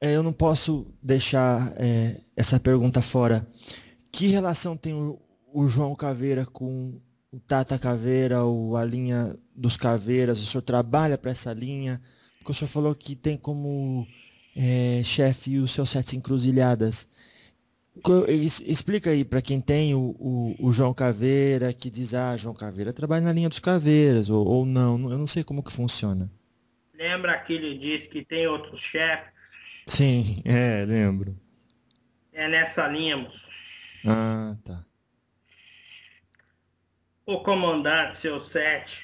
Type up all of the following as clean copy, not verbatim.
eu não posso deixar essa pergunta fora. Que relação tem o João Caveira com o Tata Caveira ou a linha dos Caveiras? O senhor trabalha para essa linha? Porque o senhor falou que tem como chefe os seus Sete Encruzilhadas. Explica aí para quem tem o João Caveira, que diz, João Caveira trabalha na linha dos Caveiras, ou não, eu não sei como que funciona. Lembra que ele disse que tem outros chefes? Sim, lembro. É nessa linha, moço. Ah, tá. O comandante, seu sete,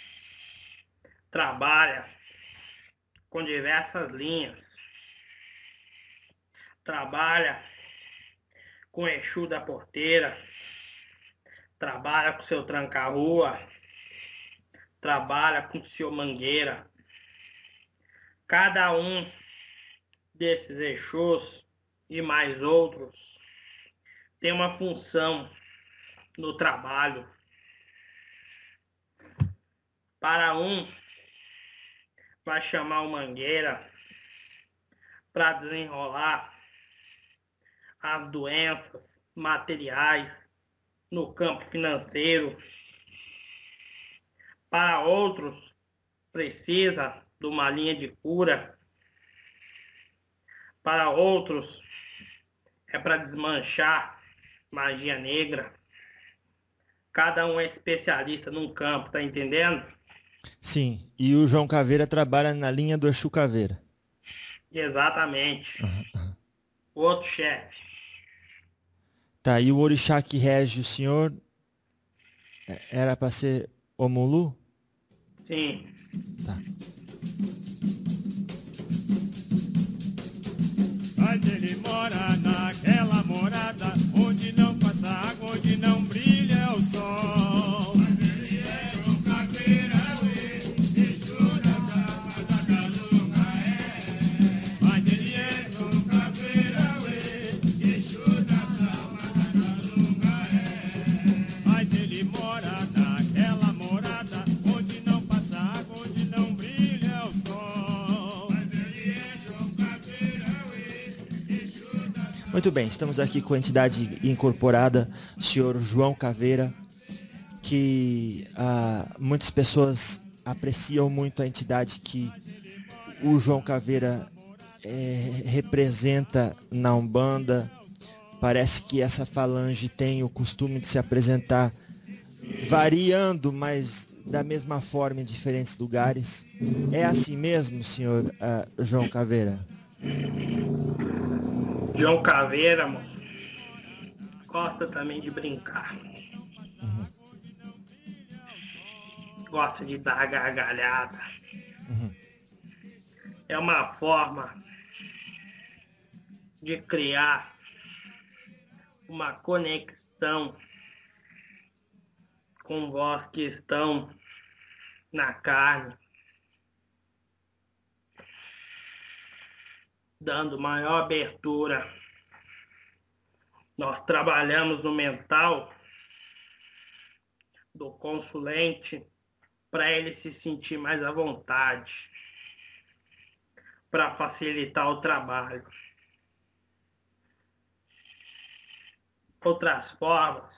trabalha com diversas linhas. Trabalha com o Exu da Porteira, trabalha com o seu Tranca-Rua, trabalha com o seu Mangueira. Cada um desses Exus e mais outros tem uma função no trabalho. Para um, vai chamar o Mangueira para desenrolar as doenças materiais no campo financeiro. Para outros, precisa de uma linha de cura. Para outros, é para desmanchar magia negra. Cada um é especialista num campo, tá entendendo? Sim, e o João Caveira trabalha na linha do Exu Caveira. Exatamente. Uhum. Outro chefe. Tá, e o orixá que rege o senhor era para ser Omulu? Sim. Tá. Mas ele mora naquela morada onde não passa água, onde não brilha o sol. Mas ele é João Caveira, Exu das almas da Calunga é. Mas ele é João Caveira, Exu das almas da Calunga é. Mas ele mora naquela morada onde não passa água, onde não brilha o sol. Mas ele é João Caveira. Muito bem, estamos aqui com a entidade incorporada, o senhor João Caveira, que muitas pessoas apreciam muito a entidade que o João Caveira representa na Umbanda. Parece que essa falange tem o costume de se apresentar variando, mas da mesma forma em diferentes lugares. É assim mesmo, senhor João Caveira? João Caveira, moço, gosta também de brincar. Uhum. Gosta de dar gargalhada. Uhum. É uma forma de criar uma conexão com vós que estão na carne, dando maior abertura. Nós trabalhamos no mental do consulente para ele se sentir mais à vontade, para facilitar o trabalho. Outras formas,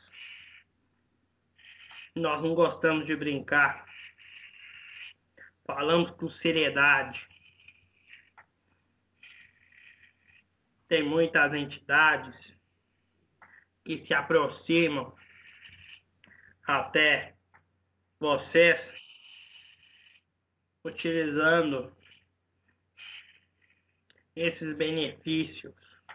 nós não gostamos de brincar. Falamos com seriedade. Tem muitas entidades que se aproximam até vocês utilizando esses benefícios,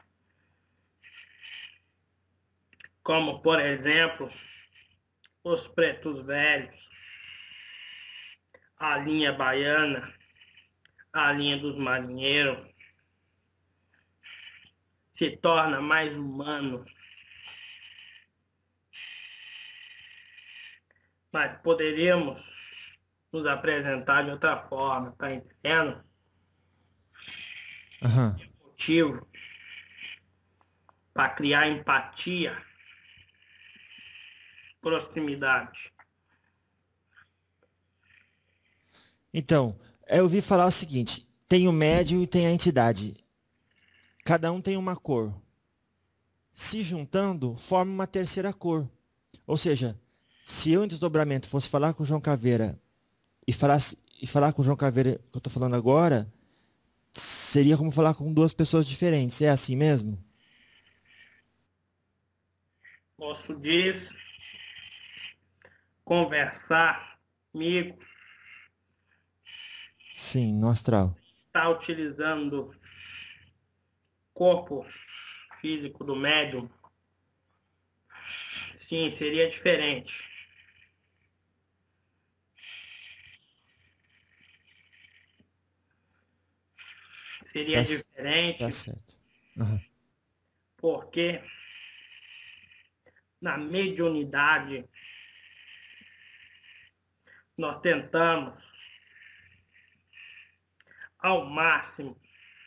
como, por exemplo, os pretos velhos, a linha baiana, a linha dos marinheiros, se torna mais humano. Mas poderíamos nos apresentar de outra forma, tá entendendo? Uhum. Motivo para criar empatia, proximidade. Então, eu ouvi falar o seguinte, tem o médium e tem a entidade. cada um tem uma cor. Se juntando, forma uma terceira cor. Ou seja, se eu em desdobramento fosse falar com o João Caveira e falar com o João Caveira que eu estou falando agora, seria como falar com duas pessoas diferentes. É assim mesmo? Posso dizer, conversar comigo, Sim, no astral. está utilizando o corpo físico do médium, sim, seria diferente. Seria Tá diferente certo. Aham. porque na mediunidade nós tentamos ao máximo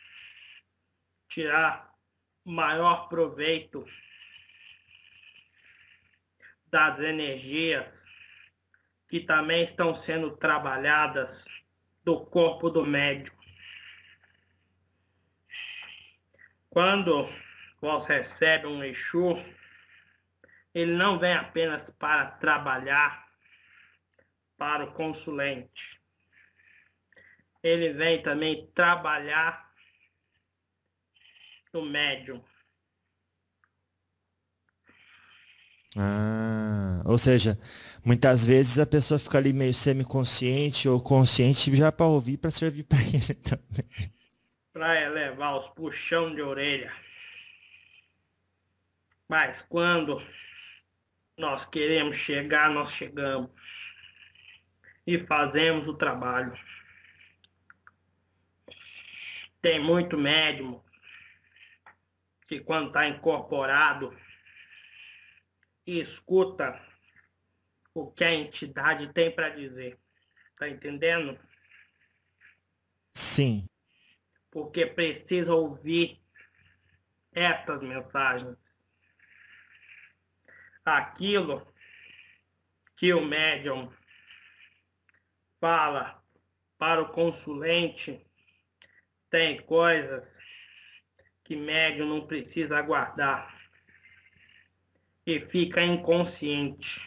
tirar maior proveito das energias que também estão sendo trabalhadas do corpo do médium. Quando você recebe um Exu, ele não vem apenas para trabalhar para o consulente. Ele vem também trabalhar no médium. Ou seja, muitas vezes a pessoa fica ali meio semiconsciente ou consciente já para ouvir, para servir para ele também. Para elevar os puxão de orelha. Mas quando nós queremos chegar, nós chegamos. E fazemos o trabalho. Tem muito médium que quando está incorporado, escuta o que a entidade tem para dizer. Tá entendendo? Sim. Porque precisa ouvir essas mensagens. Aquilo que o médium fala para o consulente, tem coisas que médium não precisa aguardar e fica inconsciente.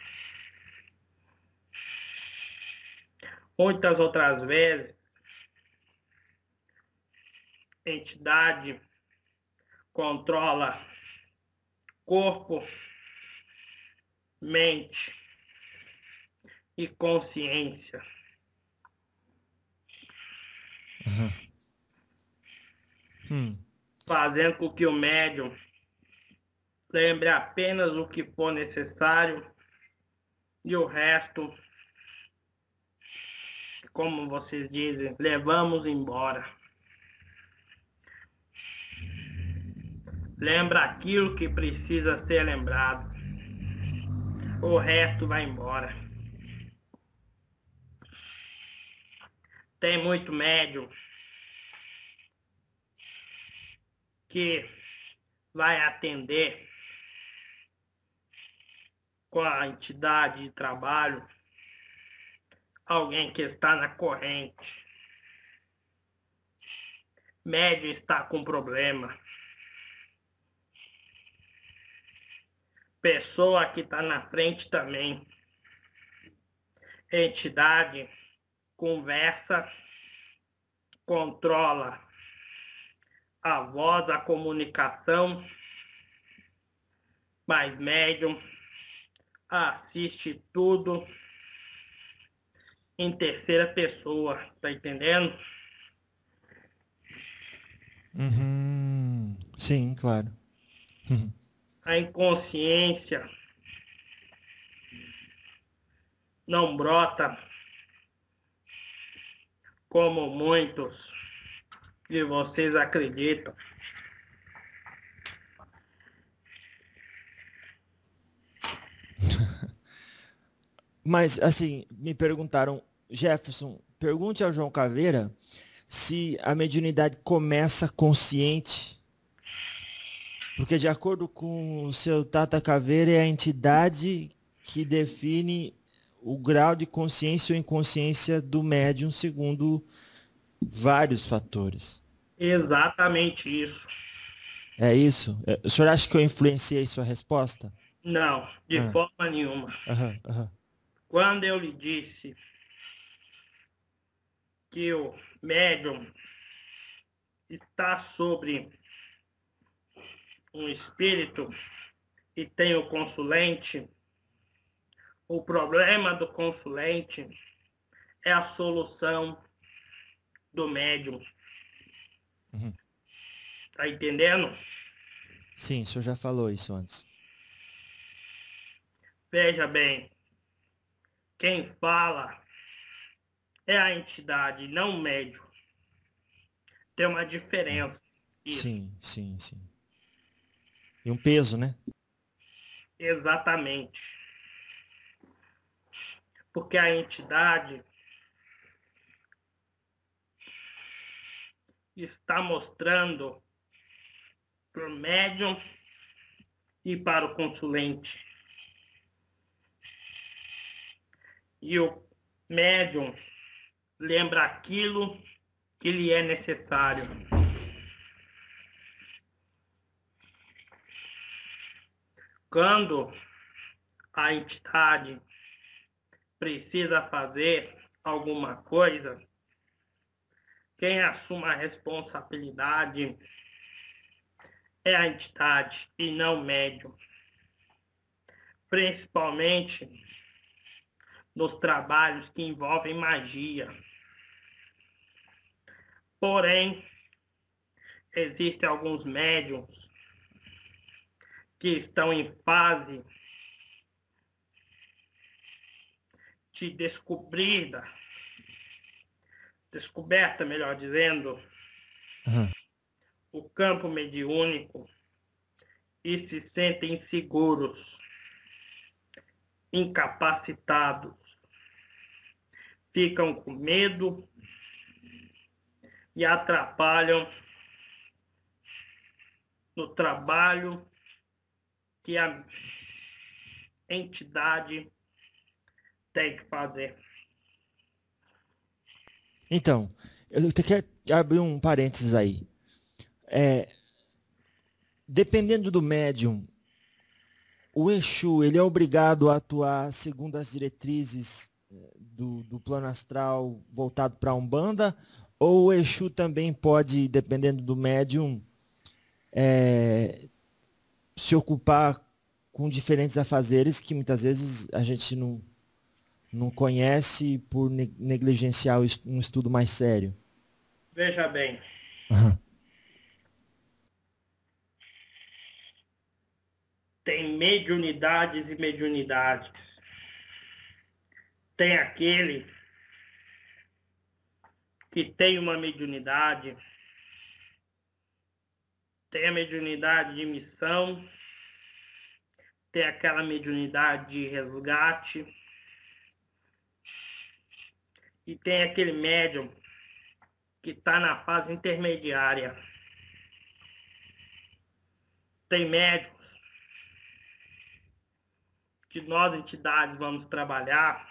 Muitas outras vezes, a entidade controla corpo, mente e consciência. Fazendo com que o médium lembre apenas o que for necessário e o resto, como vocês dizem, levamos embora. Lembra aquilo que precisa ser lembrado. O resto vai embora. Tem muito médium que vai atender com a entidade de trabalho alguém que está na corrente. Médium está com problema. Pessoa que está na frente também. Entidade conversa, controla a voz, a comunicação, mas médium assiste tudo em terceira pessoa, tá entendendo? Sim, claro. A inconsciência não brota como muitos de vocês acreditam. Mas, assim, me perguntaram, Jefferson, pergunte ao João Caveira se a mediunidade começa consciente, porque de acordo com o seu Tata Caveira é a entidade que define o grau de consciência ou inconsciência do médium segundo vários fatores. Exatamente isso. É isso? O senhor acha que eu influenciei sua resposta? Não, de Ah, forma nenhuma. aham, aham. Quando eu lhe disse que o médium está sobre um espírito e tem o consulente, o problema do consulente é a solução do médium. Uhum. Tá entendendo? Sim, o senhor já falou isso antes. Veja bem, quem fala é a entidade, não o médium. Tem uma diferença. Isso, Sim, sim, sim. E um peso, né? exatamente. Porque a entidade está mostrando para o médium e para o consulente. E o médium lembra aquilo que lhe é necessário. Quando a entidade precisa fazer alguma coisa, quem assume a responsabilidade é a entidade e não o médium. Principalmente nos trabalhos que envolvem magia. Porém, existem alguns médiums que estão em fase de descoberta, melhor dizendo, Aham. o campo mediúnico e se sentem inseguros, incapacitados, ficam com medo e atrapalham no trabalho que a entidade tem que fazer. Então, eu quero abrir um parênteses aí. É, dependendo do médium, o Exu, ele é obrigado a atuar segundo as diretrizes do plano astral voltado para a Umbanda? Ou o Exu também pode, dependendo do médium, se ocupar com diferentes afazeres que muitas vezes a gente não conhece por negligenciar um estudo mais sério? Veja bem, Aham. tem mediunidades e mediunidades. Tem aquele que tem uma mediunidade, tem a mediunidade de missão, tem aquela mediunidade de resgate, e tem aquele médium que está na fase intermediária. Tem médiums que nós, entidades, vamos trabalhar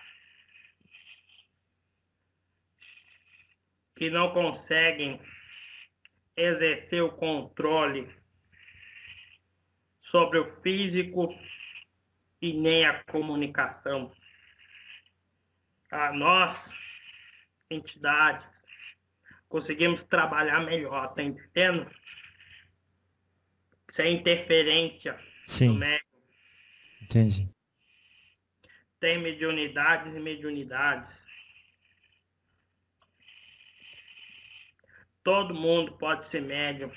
que não conseguem exercer o controle sobre o físico e nem a comunicação. Nós, entidades, conseguimos trabalhar melhor, tá entendendo? Sem interferência do Sim, médium. entendi. Tem mediunidades e mediunidades. Todo mundo pode ser médium,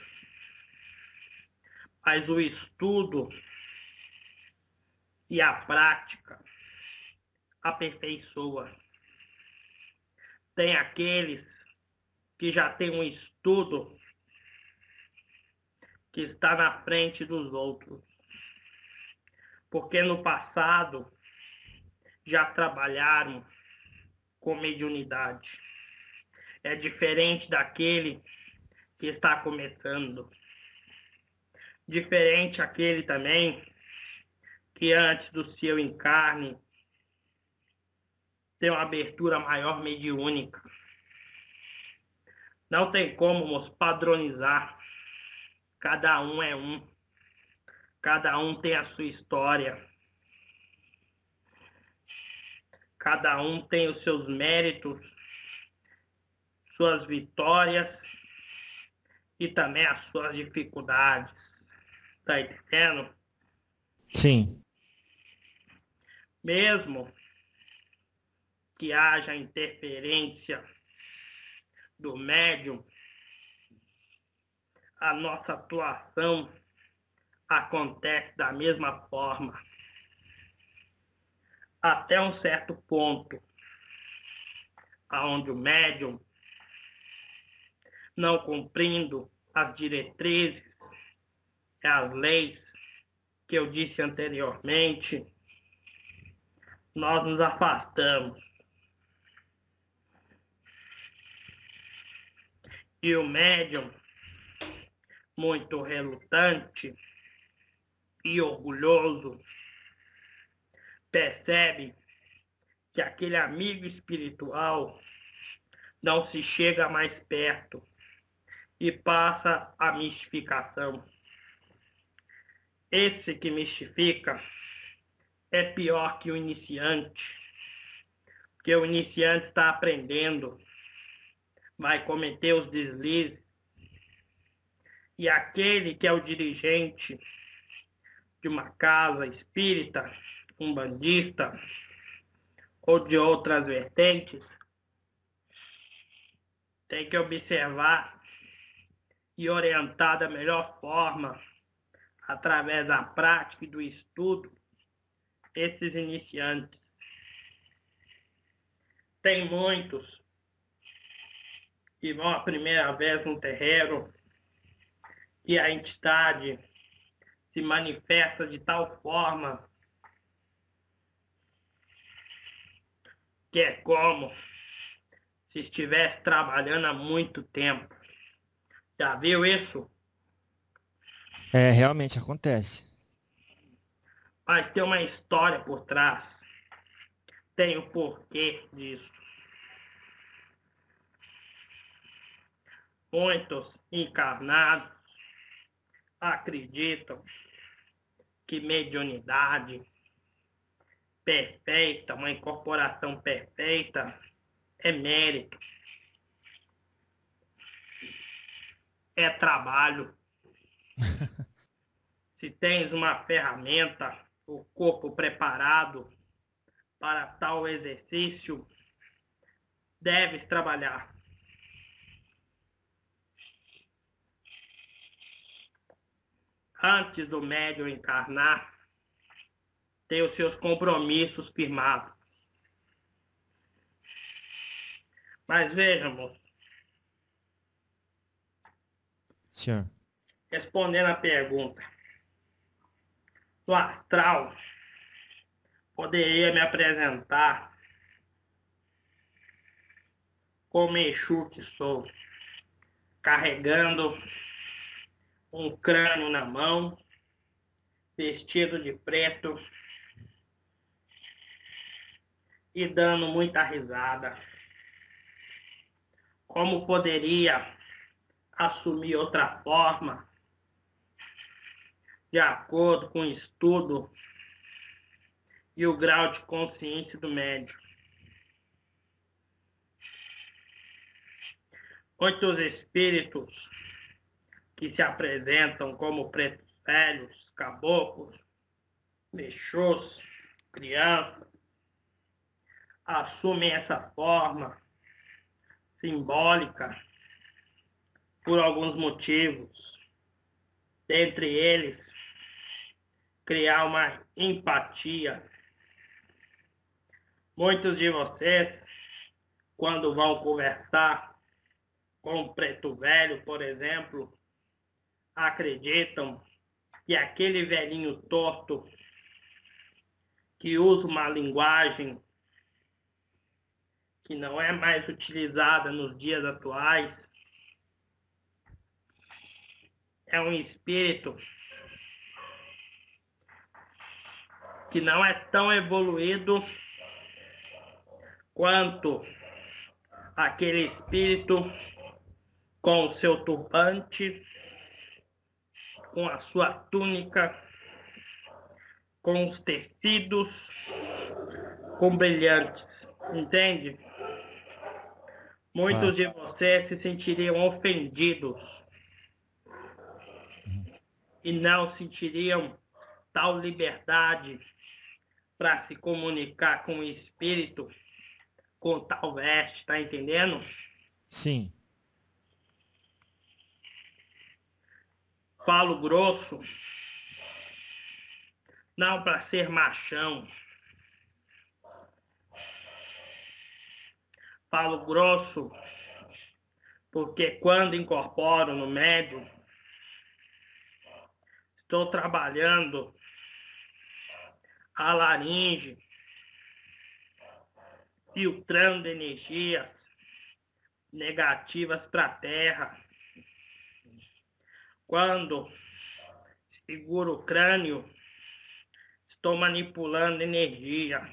mas o estudo e a prática aperfeiçoa. Tem aqueles que já têm um estudo que está na frente dos outros. Porque no passado já trabalharam com mediunidade. É diferente daquele que está começando. Diferente aquele também que antes do seu encarne tem uma abertura maior mediúnica. Não tem como nos padronizar Cada um é um. Cada um tem a sua história. Cada um tem os seus méritos, suas vitórias e também as suas dificuldades. Tá entendendo? Sim. Mesmo que haja interferência do médium, a nossa atuação acontece da mesma forma, até um certo ponto, aonde o médium, não cumprindo as diretrizes e as leis que eu disse anteriormente, nós nos afastamos. E o médium, muito relutante e orgulhoso, percebe que aquele amigo espiritual não se chega mais perto e passa a mistificação. Esse que mistifica é pior que o iniciante, porque o iniciante está aprendendo, vai cometer os deslizes, e aquele que é o dirigente de uma casa espírita, umbandista ou de outras vertentes, tem que observar e orientar da melhor forma, através da prática e do estudo, esses iniciantes. Tem muitos que vão a primeira vez no terreiro e a entidade se manifesta de tal forma que é como se estivesse trabalhando há muito tempo. Já viu isso? É, realmente acontece. Mas tem uma história por trás. Tem o porquê disso. Muitos encarnados acreditam que mediunidade perfeita, uma incorporação perfeita, é mérito, é trabalho. Se tens uma ferramenta, o corpo preparado para tal exercício, deves trabalhar. Antes do médium encarnar, tem os seus compromissos firmados. Mas vejamos, Senhor. respondendo a pergunta, no astral, poderia me apresentar como Exu que sou, carregando um crânio na mão, vestido de preto e dando muita risada. Como poderia assumir outra forma, de acordo com o estudo e o grau de consciência do médium? Muitos espíritos que se apresentam como pretos velhos, caboclos, mexôs, crianças, assumem essa forma simbólica por alguns motivos. Dentre eles, criar uma empatia. Muitos de vocês, quando vão conversar com um preto velho, por exemplo, acreditam que aquele velhinho torto que usa uma linguagem que não é mais utilizada nos dias atuais é um espírito que não é tão evoluído quanto aquele espírito com o seu turbante com a sua túnica, com os tecidos, com brilhantes, entende? Muitos de vocês se sentiriam ofendidos e não sentiriam tal liberdade para se comunicar com o espírito com tal veste, tá entendendo? Sim. Falo grosso, não para ser machão. Falo grosso porque quando incorporo no médium, estou trabalhando a laringe, filtrando energias negativas para a terra. Quando seguro o crânio, estou manipulando energia.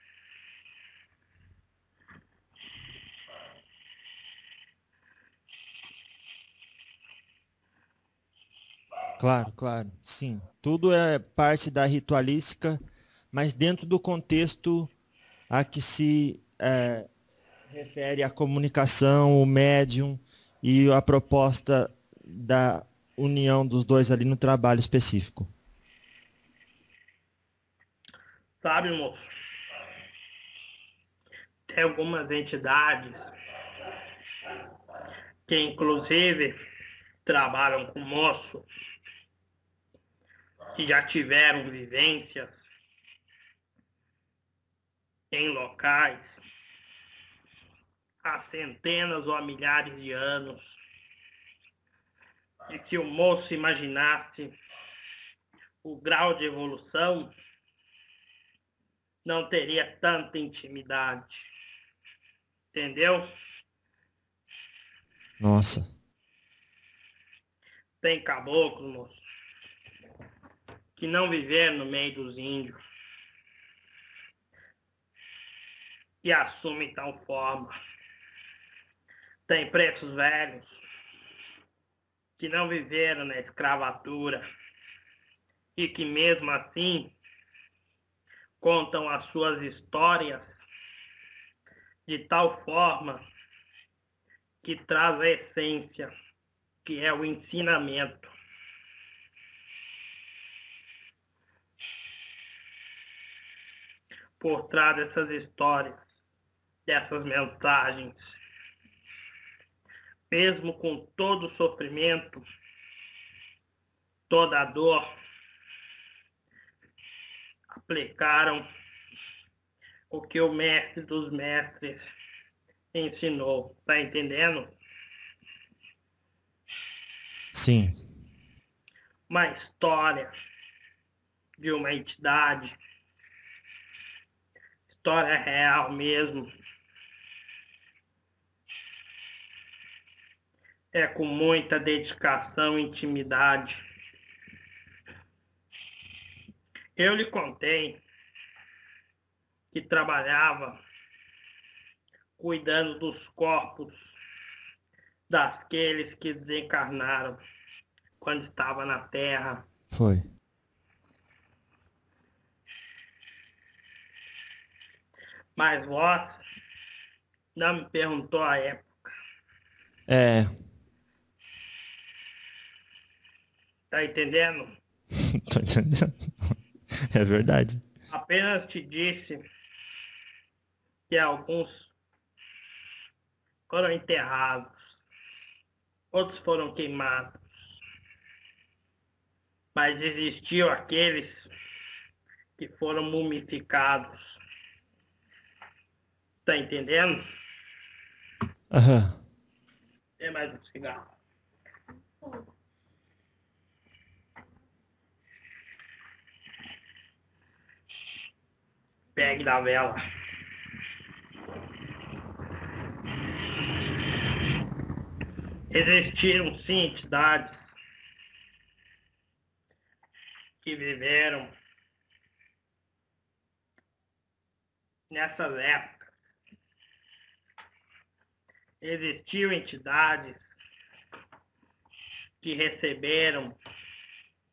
Claro, claro, sim. Tudo é parte da ritualística, mas dentro do contexto a que se refere a comunicação, o médium e a proposta da união dos dois ali no trabalho específico. Sabe, moço? Tem algumas entidades que, inclusive, trabalham com moço, que já tiveram vivências em locais há centenas ou há milhares de anos, de que o moço imaginasse o grau de evolução, não teria tanta intimidade. Entendeu? Nossa. Tem caboclos, moço, que não viveram no meio dos índios e assumem tal forma. Tem pretos velhos que não viveram na escravatura e que mesmo assim contam as suas histórias de tal forma que traz a essência, que é o ensinamento. Por trás dessas histórias, dessas mensagens, mesmo com todo o sofrimento, toda a dor, aplicaram o que o mestre dos mestres ensinou. Tá entendendo? Sim. Uma história de uma entidade, história real mesmo, é com muita dedicação e intimidade. Eu lhe contei que trabalhava cuidando dos corpos daqueles que desencarnaram quando estava na Terra. Foi. Mas vós não me perguntou a época. É. Tá entendendo? Tô entendendo. É verdade. Apenas te disse que alguns foram enterrados, outros foram queimados, mas existiam aqueles que foram mumificados. Tá entendendo? Aham. Tem mais um cigarro. Pegue da vela. Existiram sim entidades que viveram nessas épocas. Existiam entidades que receberam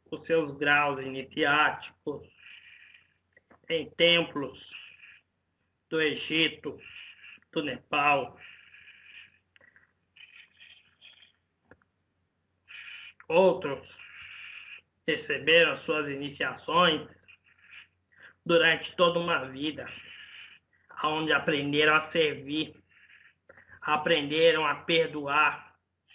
os seus graus iniciáticos em templos do Egito, do Nepal. Outros receberam suas iniciações durante toda uma vida, onde aprenderam a servir, aprenderam a perdoar.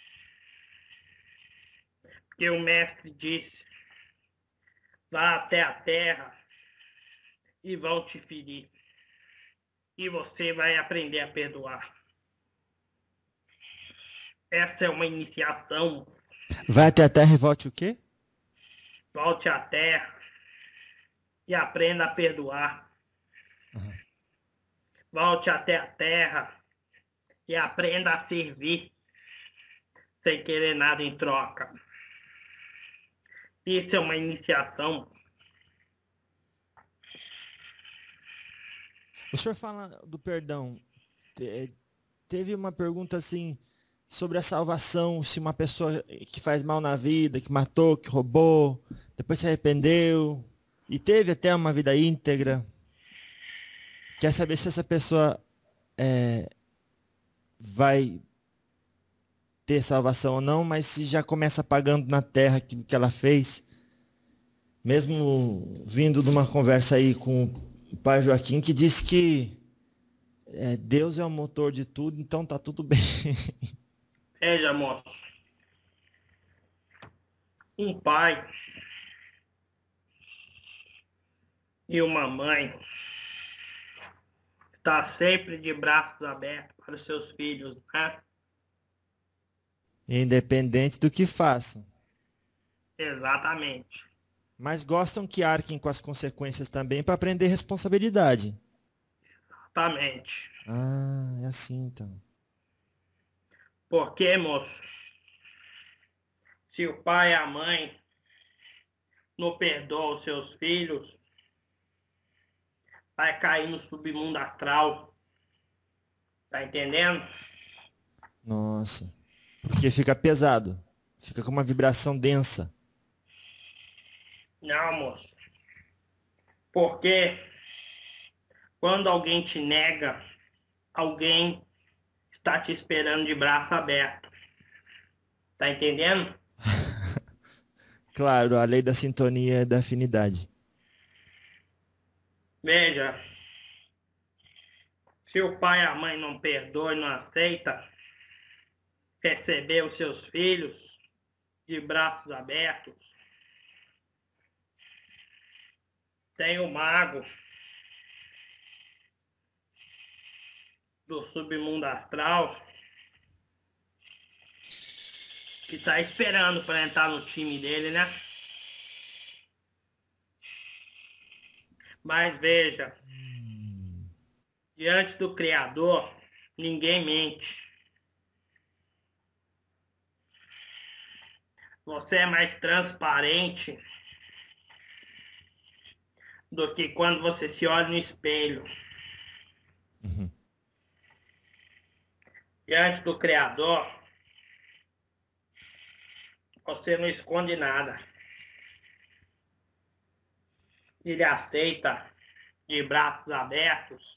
Porque o mestre disse: vá até a terra e vão te ferir. E você vai aprender a perdoar. Essa é uma iniciação. Vai até a terra e volte o quê? Volte à terra e aprenda a perdoar. Uhum. Volte até a terra e aprenda a servir sem querer nada em troca. Isso é uma iniciação. O senhor fala do perdão. Teve uma pergunta assim sobre a salvação, se uma pessoa que faz mal na vida, que matou, que roubou, depois se arrependeu e teve até uma vida íntegra, quer saber se essa pessoa vai ter salvação ou não, mas se já começa pagando na terra aquilo que ela fez, mesmo vindo de uma conversa aí com o pai Joaquim, que disse que Deus é o motor de tudo, então tá tudo bem. Veja, moço, um pai e uma mãe está sempre de braços abertos para os seus filhos, né? Independente do que façam. Exatamente. Mas gostam que arquem com as consequências também para aprender responsabilidade. Exatamente. Ah, é assim então. Porque, moço, se o pai e a mãe não perdoam os seus filhos, vai cair no submundo astral. Tá entendendo? Nossa. Porque fica pesado. Fica com uma vibração densa. Não, moço. Porque quando alguém te nega, alguém está te esperando de braço aberto. Tá entendendo? Claro, a lei da sintonia e da afinidade. Veja, se o pai e a mãe não perdoam e não aceita receber os seus filhos de braços abertos, tem o mago do submundo astral que está esperando para entrar no time dele, né? Mas veja, diante do Criador, ninguém mente. Você é mais transparente do que quando você se olha no espelho. Uhum. Diante do Criador, você não esconde nada. Ele aceita de braços abertos,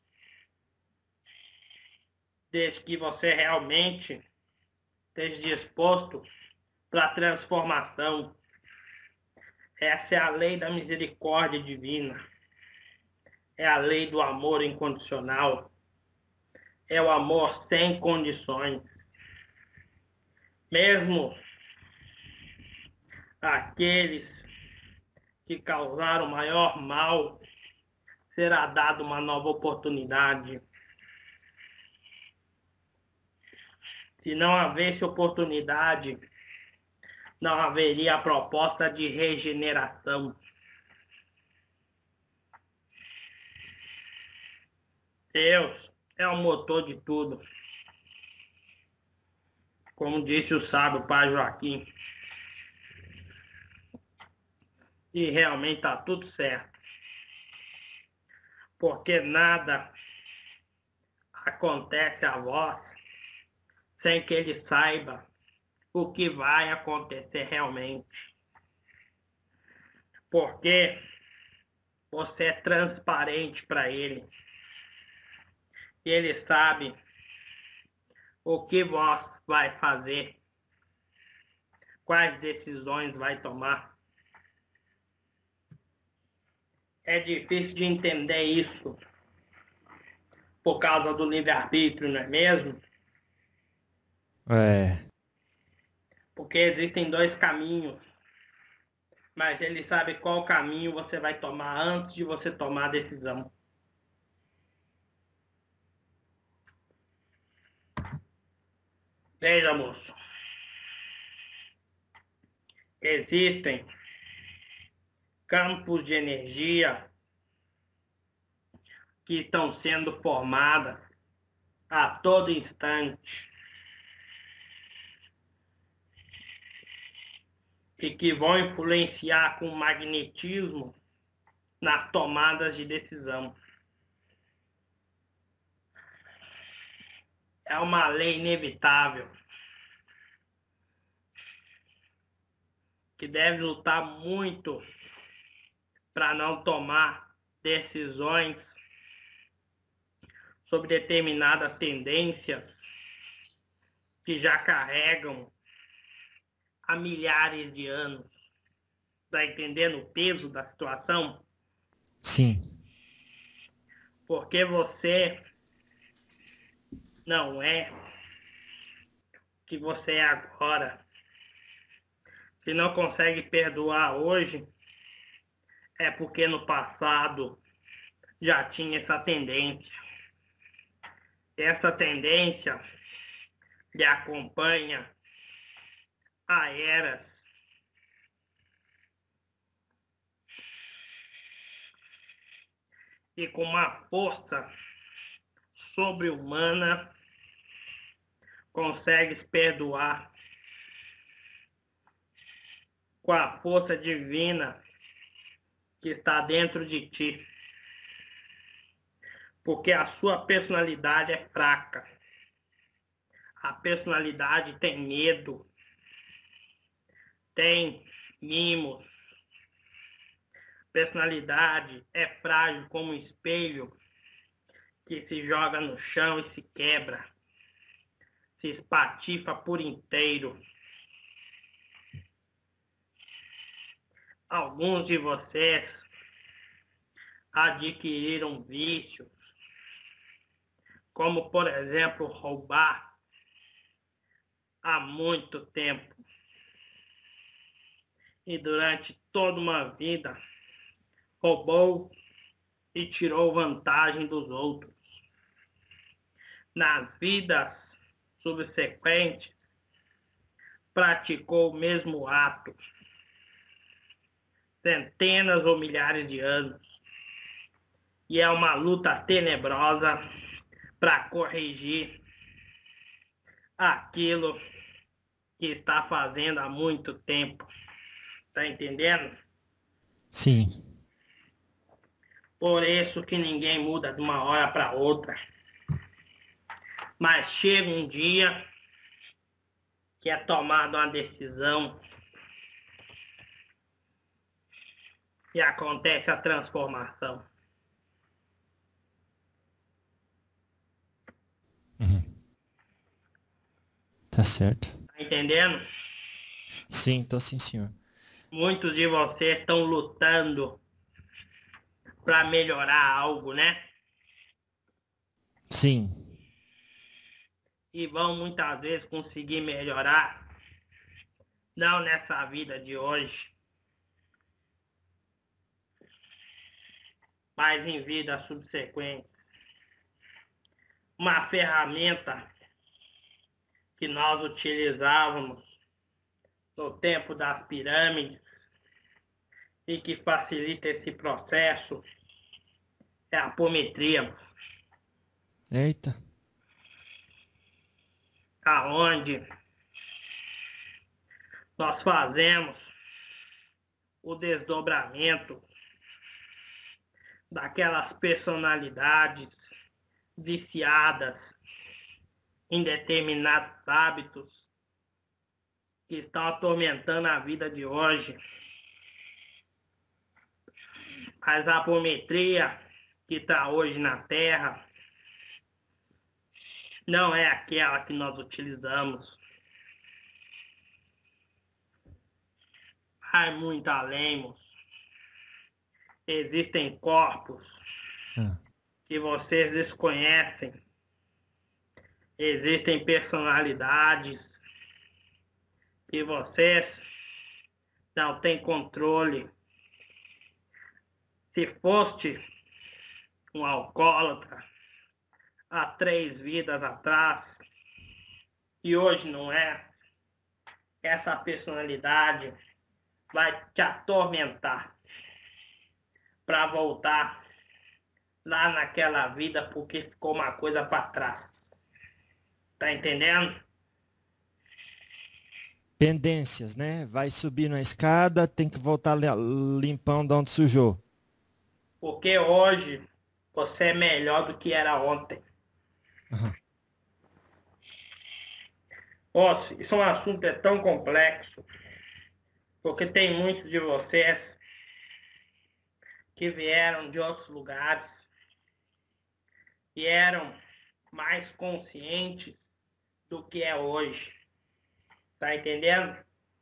desde que você realmente esteja disposto para a transformação. Essa é a lei da misericórdia divina. É a lei do amor incondicional. É o amor sem condições. Mesmo aqueles que causaram maior mal, será dada uma nova oportunidade. Se não havesse oportunidade, não haveria a proposta de regeneração. Deus é o motor de tudo. Como disse o sábio pai Joaquim. E realmente está tudo certo. Porque nada acontece a vós sem que ele saiba o que vai acontecer realmente. Porque você é transparente para ele. Ele sabe o que você vai fazer, quais decisões vai tomar. É difícil de entender isso por causa do livre-arbítrio, não é mesmo? É. Porque existem dois caminhos, mas ele sabe qual caminho você vai tomar antes de você tomar a decisão. Veja, moço, existem campos de energia que estão sendo formados a todo instante e que vão influenciar com o magnetismo nas tomadas de decisão. É uma lei inevitável que deve lutar muito para não tomar decisões sobre determinadas tendências que já carregam há milhares de anos. Está entendendo o peso da situação? Sim. Porque você não é o que você é agora. Se não consegue perdoar hoje, é porque no passado já tinha essa tendência. Essa tendência lhe acompanha há eras. E com uma força sobre-humana consegues perdoar com a força divina que está dentro de ti. Porque a sua personalidade é fraca. A personalidade tem medo, tem mimos. A personalidade é frágil como um espelho que se joga no chão e se quebra, se espatifa por inteiro. Alguns de vocês adquiriram vícios, como, por exemplo, roubar há muito tempo. E durante toda uma vida, roubou e tirou vantagem dos outros. Nas vidas subsequentes, praticou o mesmo ato, centenas ou milhares de anos. E é uma luta tenebrosa para corrigir aquilo que está fazendo há muito tempo. Tá entendendo? Sim. Por isso que ninguém muda de uma hora para outra. Mas chega um dia que é tomada uma decisão e acontece a transformação. Uhum. Tá certo. Tá entendendo? Sim, tô sim, senhor. Muitos de vocês estão lutando para melhorar algo, né? Sim. E vão muitas vezes conseguir melhorar, não nessa vida de hoje, mas em vida subsequente. Uma ferramenta que nós utilizávamos no tempo das pirâmides e que facilita esse processo é a apometria, Eita. aonde nós fazemos o desdobramento daquelas personalidades viciadas em determinados hábitos que estão atormentando a vida de hoje. Mas a apometria que está hoje na Terra não é aquela que nós utilizamos. Vai muito além, moço. Existem corpos que vocês desconhecem. Existem personalidades que vocês não têm controle. Se foste um alcoólatra há 3 vidas atrás e hoje não é, essa personalidade vai te atormentar para voltar lá naquela vida porque ficou uma coisa para trás. Tá entendendo? Pendências, né? Vai subir na escada, tem que voltar limpando onde sujou. Porque hoje você é melhor do que era ontem. Uhum. Nossa, isso é um assunto tão complexo. Porque tem muitos de vocês que vieram de outros lugares e eram mais conscientes do que é hoje. Tá entendendo?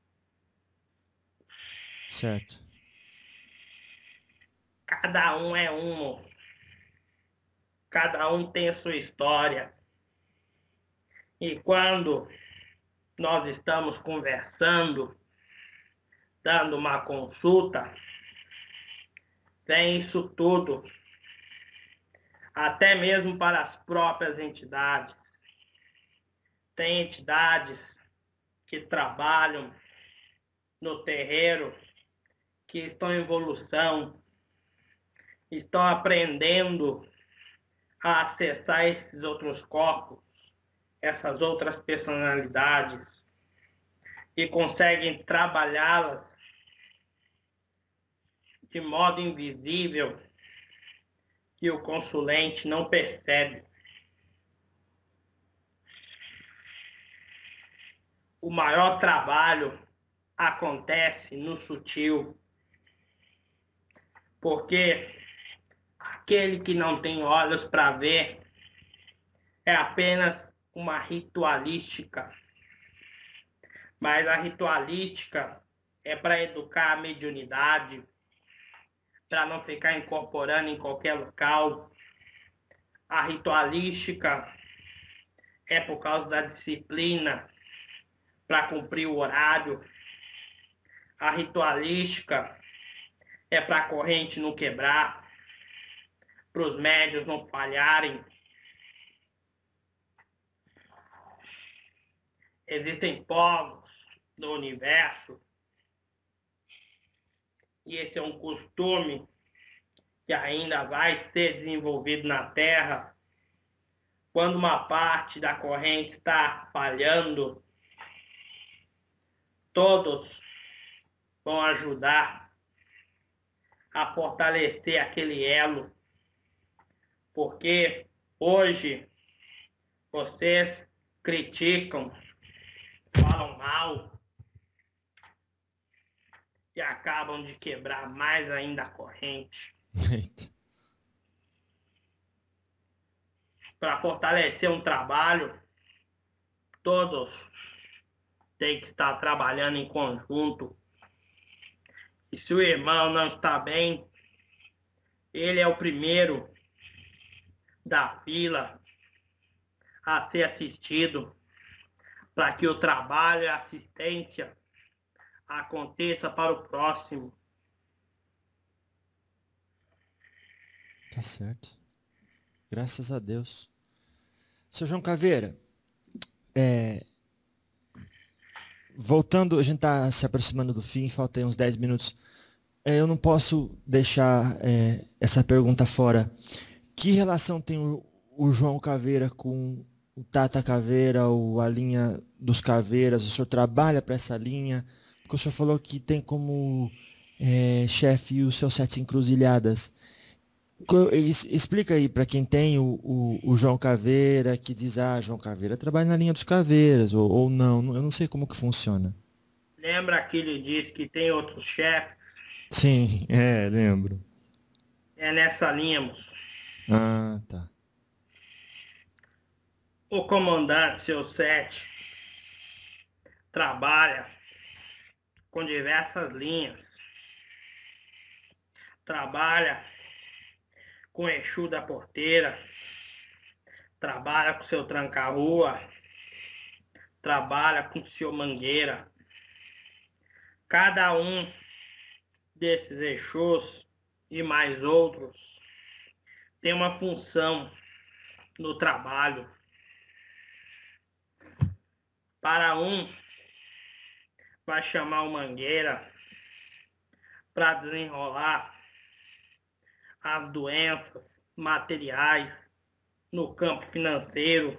Certo. Cada um é um. Cada um tem a sua história. E quando nós estamos conversando, dando uma consulta, tem isso tudo. Até mesmo para as próprias entidades. Tem entidades que trabalham no terreiro, que estão em evolução, estão aprendendo a acessar esses outros corpos, essas outras personalidades, e conseguem trabalhá-las de modo invisível que o consulente não percebe. O maior trabalho acontece no sutil, porque aquele que não tem olhos para ver é apenas uma ritualística. Mas a ritualística é para educar a mediunidade, para não ficar incorporando em qualquer local. A ritualística é por causa da disciplina, para cumprir o horário. A ritualística é para a corrente não quebrar, para os médios não falharem. Existem povos no universo, e esse é um costume que ainda vai ser desenvolvido na Terra. Quando uma parte da corrente está falhando, todos vão ajudar a fortalecer aquele elo. Porque hoje vocês criticam, falam mal e acabam de quebrar mais ainda a corrente. Para fortalecer um trabalho, todos têm que estar trabalhando em conjunto. E se o irmão não está bem, ele é o primeiro da fila a ser assistido, para que o trabalho e a assistência aconteça para o próximo. Tá certo. Graças a Deus. Seu João Caveira, voltando, a gente está se aproximando do fim, faltam uns 10 minutos. Eu não posso deixar essa pergunta fora. Que relação tem o João Caveira com o Tata Caveira, ou a linha dos Caveiras? O senhor trabalha para essa linha? Porque o senhor falou que tem como chefe os seus 7 encruzilhadas. Explica aí para quem tem o João Caveira, que diz, João Caveira trabalha na linha dos Caveiras, ou não, eu não sei como que funciona. Lembra que ele disse que tem outros chefes? Sim, lembro. É nessa linha, moço. Ah, tá. O comandante seu 7 trabalha com diversas linhas. Trabalha com Exu da Porteira. Trabalha com seu Tranca-Rua. Trabalha com o seu Mangueira. Cada um desses Exus e mais outros tem uma função no trabalho. Para um, vai chamar o Mangueira para desenrolar as doenças materiais no campo financeiro.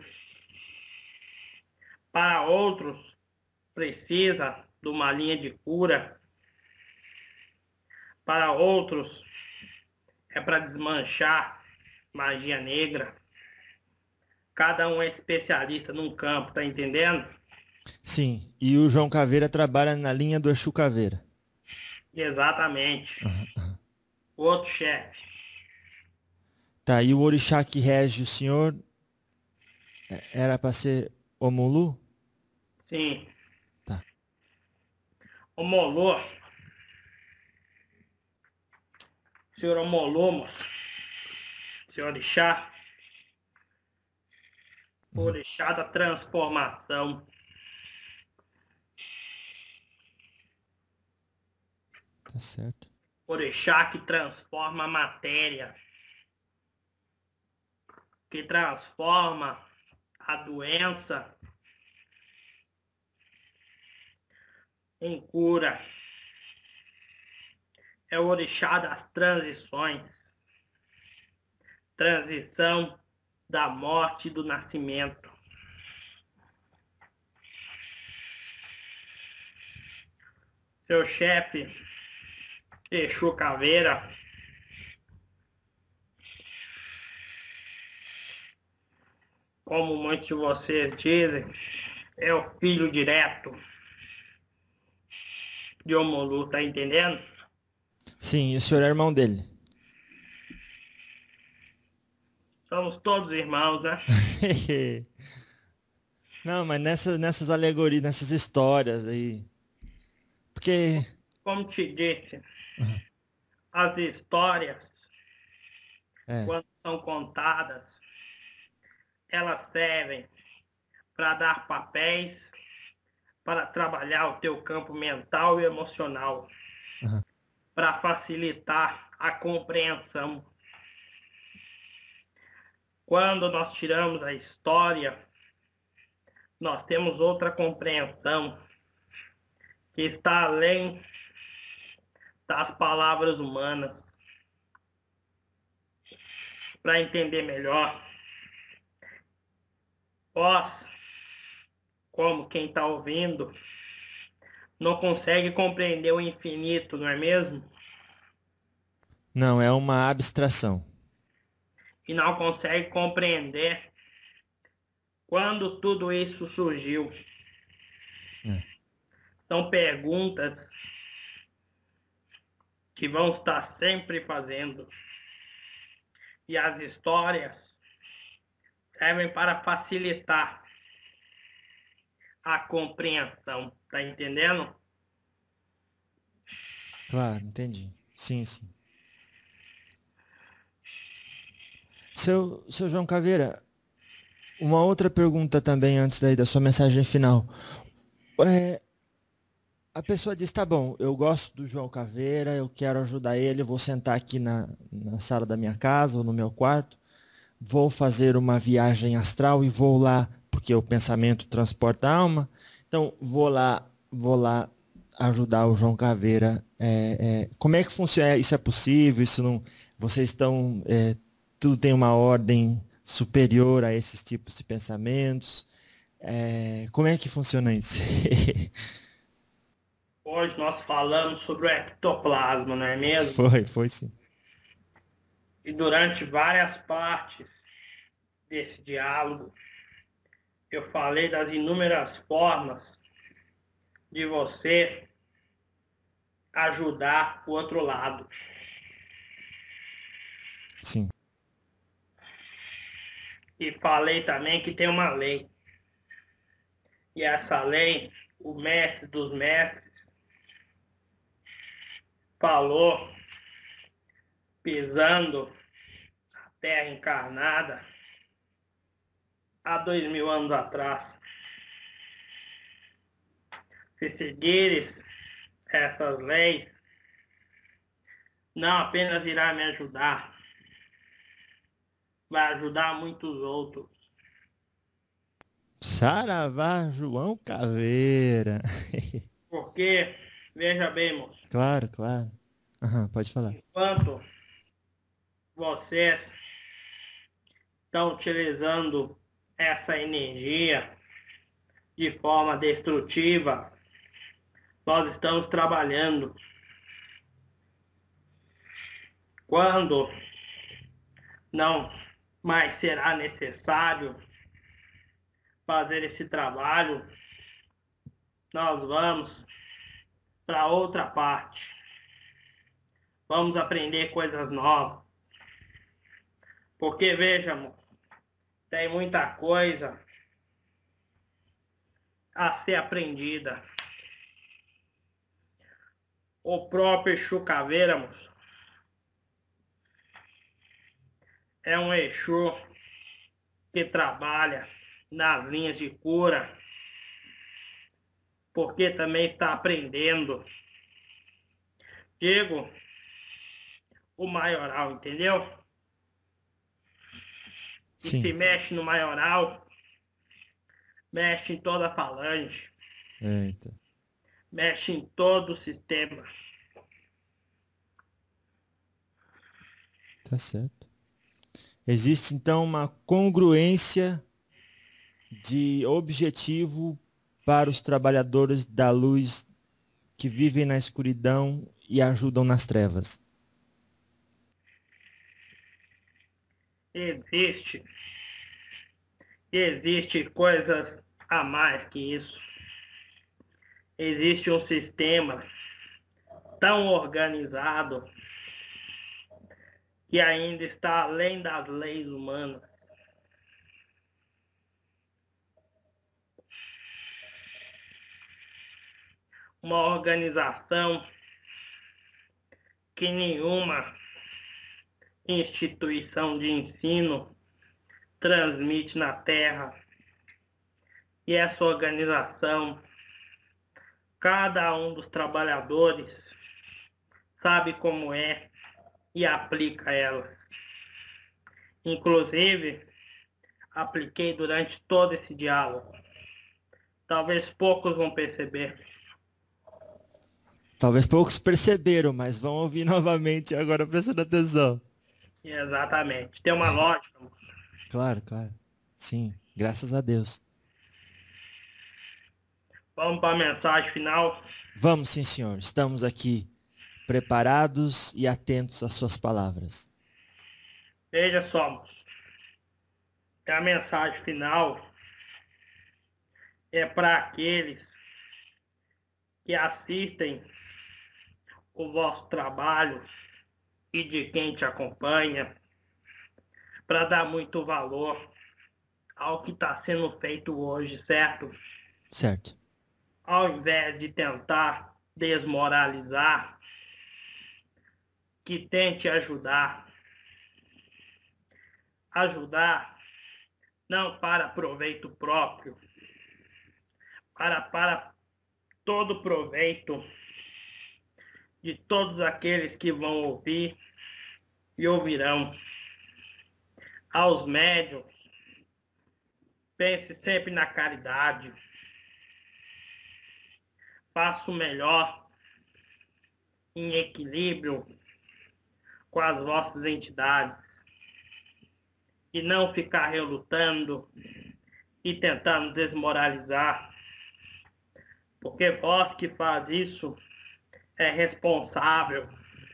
Para outros, precisa de uma linha de cura. Para outros, é para desmanchar magia negra. Cada um é especialista num campo, tá entendendo? Sim, e o João Caveira trabalha na linha do Exu Caveira. Exatamente. O outro chefe. Tá, e o orixá que rege o senhor era para ser Omulu? Sim. Tá. O Molô. Senhor Omolô, moço. Senhor orixá. O orixá da transformação. Tá certo. Orixá que transforma a matéria. Que transforma a doença em cura. É o orixá das transições. Transição da morte e do nascimento. Seu chefe, Exu Caveira, como muitos de vocês dizem, é o filho direto de Omolu, tá entendendo? Sim, e o senhor é irmão dele. Somos todos irmãos, né? Não, mas nessas alegorias, nessas histórias aí. Porque. Como te disse, as histórias, quando são contadas, elas servem para dar papéis, para trabalhar o teu campo mental e emocional, para facilitar a compreensão. Quando nós tiramos a história, nós temos outra compreensão que está além das palavras humanas. Para entender melhor, nós, como quem está ouvindo, não consegue compreender o infinito, não é mesmo? Não, é uma abstração. E não consegue compreender quando tudo isso surgiu. São perguntas que vão estar sempre fazendo. E as histórias servem para facilitar a compreensão. Tá entendendo? Claro, entendi. Sim, sim. Seu João Caveira, uma outra pergunta também antes daí da sua mensagem final. A pessoa diz, tá bom, eu gosto do João Caveira, eu quero ajudar ele, eu vou sentar aqui na sala da minha casa ou no meu quarto, vou fazer uma viagem astral e vou lá, porque o pensamento transporta a alma, então vou lá ajudar o João Caveira. Como é que funciona? Isso é possível? Isso não? Vocês estão... tudo tem uma ordem superior a esses tipos de pensamentos? Como é que funciona isso? Hoje nós falamos sobre o ectoplasma, não é mesmo? Foi sim. E durante várias partes desse diálogo, eu falei das inúmeras formas de você ajudar o outro lado. Sim. E falei também que tem uma lei. E essa lei, o mestre dos mestres falou, pisando a terra encarnada, há 2000 anos atrás. Se seguires essas leis, não apenas irá me ajudar, vai ajudar muitos outros. Saravá João Caveira. Porque, veja bem, moço, Claro, claro. Aham, pode falar. enquanto vocês estão utilizando essa energia de forma destrutiva, nós estamos trabalhando. Quando não mais será necessário fazer esse trabalho, nós vamos para outra parte. Vamos aprender coisas novas. Porque, veja, amor, tem muita coisa a ser aprendida. O próprio Exu Caveira, moço, é um Exu que trabalha nas linhas de cura, porque também está aprendendo. Digo, o maioral, entendeu? E Sim. se mexe no maioral, mexe em toda a falange, Eita. mexe em todo o sistema. Tá certo. Existe então uma congruência de objetivo para os trabalhadores da luz que vivem na escuridão e ajudam nas trevas. Existe coisas a mais que isso. Existe um sistema tão organizado que ainda está além das leis humanas. Uma organização que nenhuma instituição de ensino transmite na Terra. E essa organização, cada um dos trabalhadores sabe como é e aplica ela. Inclusive, apliquei durante todo esse diálogo. Talvez poucos vão perceber. Talvez poucos perceberam, mas vão ouvir novamente agora prestando atenção. Exatamente. Tem uma lógica. Claro, claro. Sim, graças a Deus. Vamos para a mensagem final. Vamos sim, senhor. Estamos aqui preparados e atentos às suas palavras. Veja só, moço. A mensagem final é para aqueles que assistem o vosso trabalho e de quem te acompanha, para dar muito valor ao que está sendo feito hoje, certo? Certo. Ao invés de tentar desmoralizar, que tente ajudar. Ajudar não para proveito próprio, para todo proveito de todos aqueles que vão ouvir e ouvirão. Aos médiuns, pense sempre na caridade. Faça o melhor em equilíbrio com as vossas entidades e não ficar relutando e tentando desmoralizar, porque vós que faz isso é responsável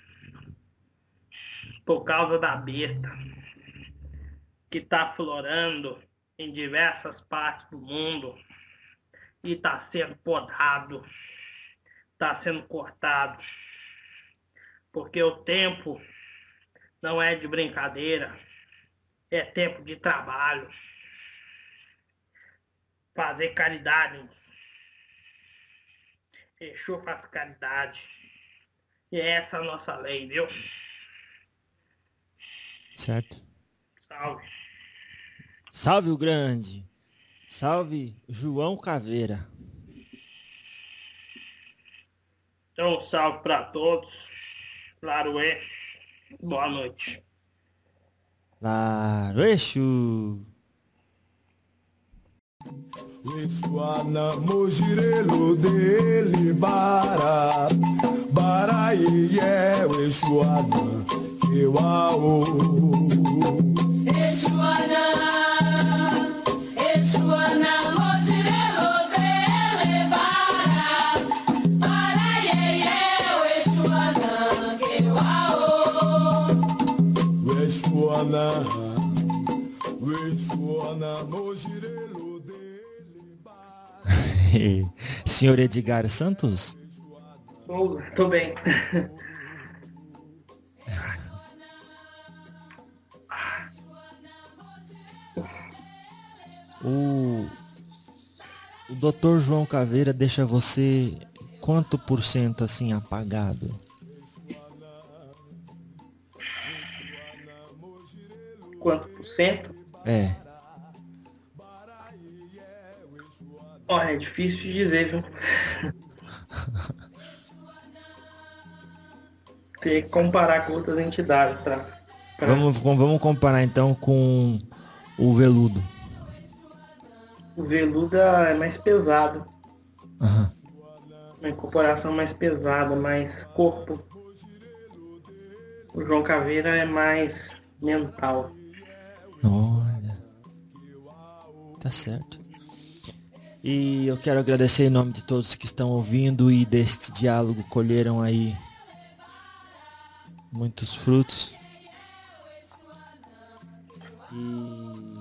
por causa da besta que está florando em diversas partes do mundo e está sendo podado, está sendo cortado, porque o tempo não é de brincadeira, é tempo de trabalho. Fazer caridade. Exu faz caridade. E é essa a nossa lei, viu? Certo. Salve. Salve o grande. Salve João Caveira. Então, um salve para todos. Laruê. Boa noite. Laruexo. Weswana mojirelo dele bara bara ye weswana kewao Eshuana mojirelo dele bara ye weshuana kewao weswana mojirelo Senhor Edgar Santos? Tô bem. O Dr. João Caveira deixa você quanto por cento assim apagado? Quanto por cento? É. Olha, é difícil de dizer, viu? Tem que comparar com outras entidades, tá? Vamos comparar então com o veludo. O veludo é mais pesado. Uhum. Uma incorporação mais pesada, mais corpo. O João Caveira é mais mental. Olha. Tá certo. E eu quero agradecer em nome de todos que estão ouvindo e deste diálogo colheram aí muitos frutos. E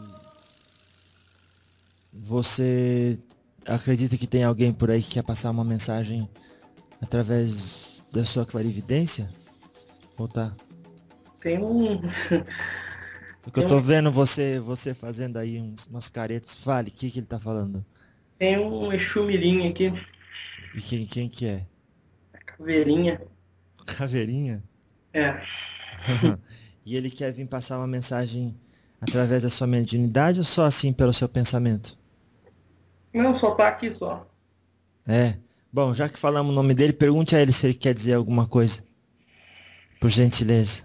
você acredita que tem alguém por aí que quer passar uma mensagem através da sua clarividência? Ou tá? Tem um... Porque eu tô vendo você fazendo aí umas caretas. Fale, o que ele tá falando? Tem um Exu Mirim aqui. E quem que é? Caveirinha. Caveirinha? É. E ele quer vir passar uma mensagem através da sua mediunidade ou só assim pelo seu pensamento? Não, só tá aqui só. É. Bom, já que falamos o nome dele, pergunte a ele se ele quer dizer alguma coisa. Por gentileza.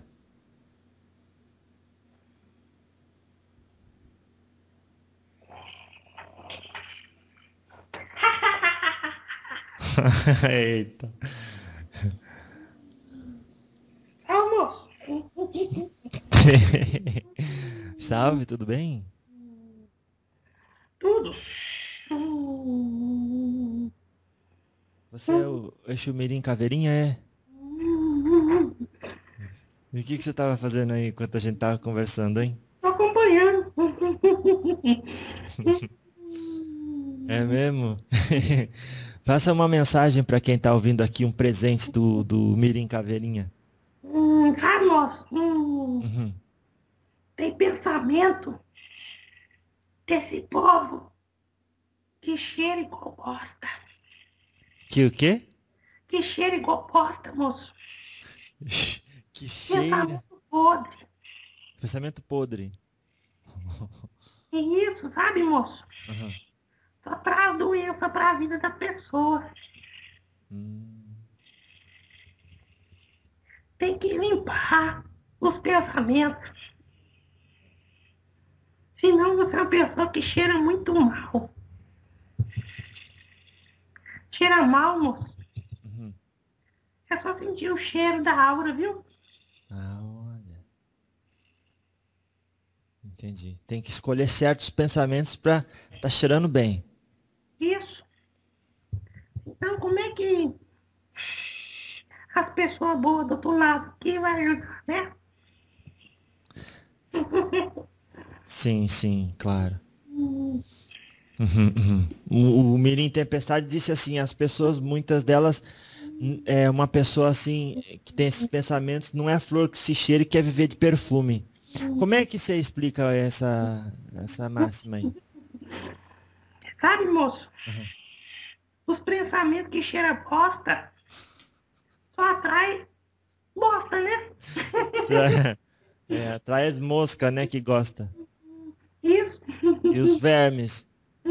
Eita. Almoço. Salve, tudo bem? Tudo. Você é o Exu Mirim Caveirinha, é? E o que você tava fazendo aí enquanto a gente tava conversando, hein? Tô acompanhando. É mesmo? Passa uma mensagem para quem tá ouvindo aqui, um presente do Mirim Caveirinha. Sabe, moço? Uhum. Tem pensamento desse povo que cheira igual bosta. Que o quê? Que cheira igual bosta, moço. Que cheira. Pensamento podre. Pensamento podre. É isso, sabe, moço? Uhum. Só traz doença pra vida da pessoa. Tem que limpar os pensamentos. Senão você é uma pessoa que cheira muito mal. Cheira mal, moço. Uhum. É só sentir o cheiro da aura, viu? Ah, olha. Entendi. Tem que escolher certos pensamentos pra tá cheirando bem. Isso. Então, como é que as pessoas boas do outro lado aqui vai ajudar, né? Sim, claro. Uhum. O Mirim Tempestade disse assim, as pessoas, muitas delas É uma pessoa assim, que tem esses pensamentos, não é flor que se cheira e quer viver de perfume. Como é que você explica essa máxima aí? Sabe, moço? Uhum. Os pensamentos que cheira bosta só atrai bosta, né? Atrai as moscas, né, que gosta. Isso. E os vermes.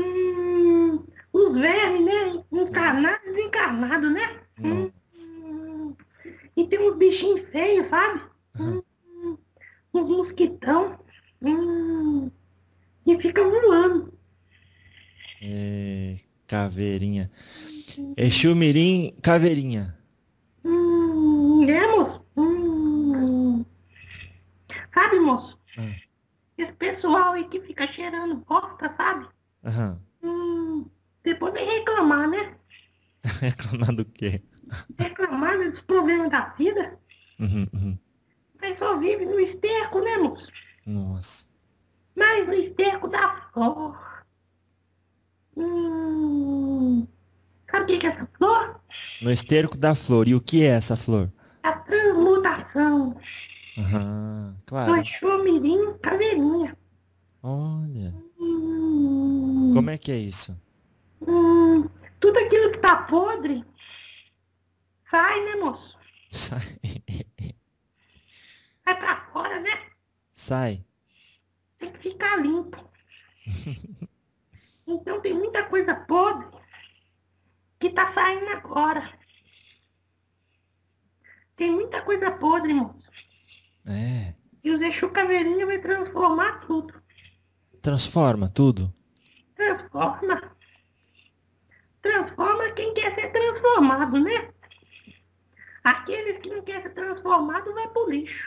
Os vermes, né? Encarnados e desencarnados, né? Nossa. E tem uns bichinhos feios, sabe? Uhum. Uns mosquitão. E fica voando. Caveirinha. Exu Mirim, caveirinha. É, moço? Sabe, moço? Ah, Esse pessoal aí que fica cheirando bosta, sabe? aham. Depois vem reclamar, né? Reclamar do quê? Reclamar dos problemas da vida. Uhum. Mas só vive no esterco, né, moço? Nossa. Mas no esterco da flor. Sabe o que é essa flor? No esterco da flor. E o que é essa flor? A transmutação. Aham, Do claro. Exu Mirim Caveirinha. Olha. Hum, Como é que é isso? Tudo aquilo que tá podre sai, né, moço? Sai. Vai pra fora, né? Sai. Tem que ficar limpo. Então tem muita coisa podre que tá saindo agora. Tem muita coisa podre, moço. É. E o Exu Caveirinha vai transformar tudo. Transforma tudo. Transforma. Transforma quem quer ser transformado, né? Aqueles que não querem ser transformados vai pro lixo.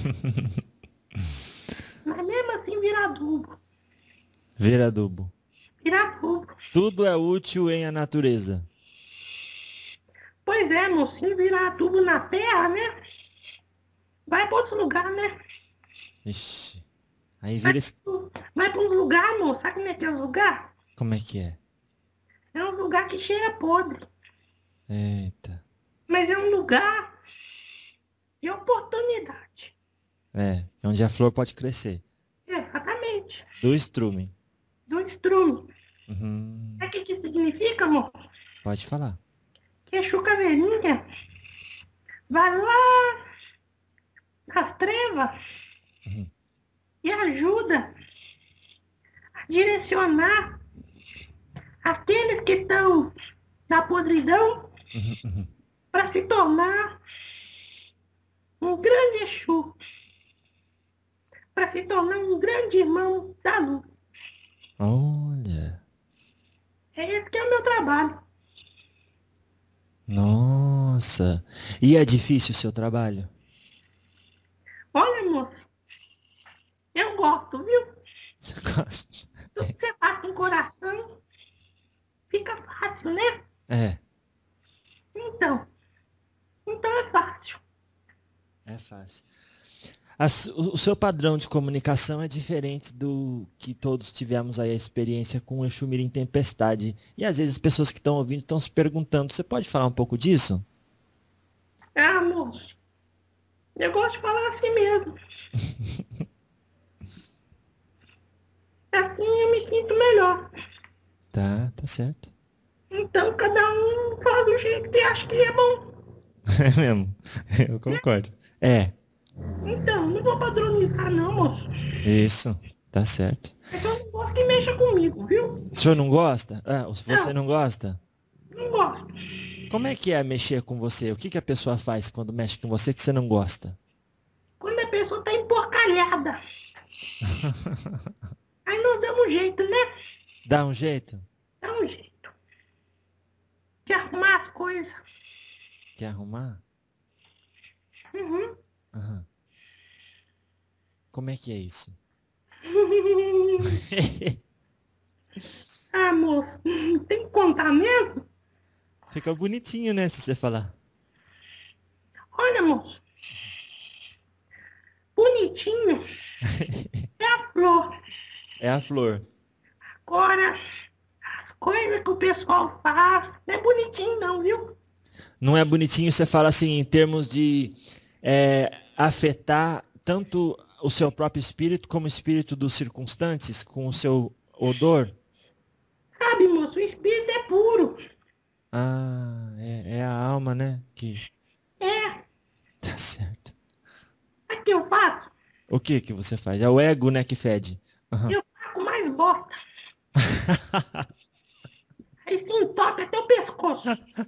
Mas mesmo assim vira adubo. Vira adubo. Vira adubo. Tudo é útil em a natureza. Pois é, mocinho, virar adubo na terra, né? Vai pra outro lugar, né? Ixi. Aí vira esse... Vai pra um lugar, moço. Sabe como é que é o lugar? Como é que é? É um lugar que cheira podre. Eita. Mas é um lugar de oportunidade. É onde a flor pode crescer. Exatamente. Do estrume. Do estrume. Uhum. Sabe o que significa, moço? Pode falar. Que Exu Caveirinha vai lá nas trevas e ajuda a direcionar aqueles que estão na podridão para se tornar um grande Exu, para se tornar um grande irmão da luz. Olha. É esse que é o meu trabalho. Nossa. E é difícil o seu trabalho? Olha, moço, eu gosto, viu? Você gosta? Tudo que você faz com o coração fica fácil, né? É. Então é fácil. É fácil. O seu padrão de comunicação é diferente do que todos tivemos aí a experiência com o Exu Mirim Tempestade. E às vezes as pessoas que estão ouvindo estão se perguntando, você pode falar um pouco disso? Ah, moço, eu gosto de falar assim mesmo. Assim eu me sinto melhor. Tá certo. Então cada um fala do jeito que acha que é bom. É mesmo. Eu concordo. É. Então, não vou padronizar não, moço. Isso. Tá certo. É que eu não gosto que mexa comigo, viu? O senhor não gosta? Ah, você não gosta? Não gosto. Como é que é mexer com você? O que a pessoa faz quando mexe com você que você não gosta? Quando a pessoa tá emporcalhada. Aí nós damos um jeito, né? Dá um jeito? Dá um jeito. De arrumar as coisas. Quer arrumar? Uhum. Aham. Como é que é isso? Ah, moço, tem que contar mesmo? Fica bonitinho, né, se você falar. Olha, moço. Bonitinho. É a flor. É a flor. Agora, as coisas que o pessoal faz não é bonitinho não, viu? Não é bonitinho, você fala assim, em termos de afetar tanto o seu próprio espírito como o espírito dos circunstantes, com o seu odor? Sabe, moço, o espírito é puro. Ah, é a alma, né? Que É, tá certo. sabe o que eu faço? O que que você faz? É o ego, né, que fede. Aham. Eu taco mais bosta. Aí se entope até o pescoço.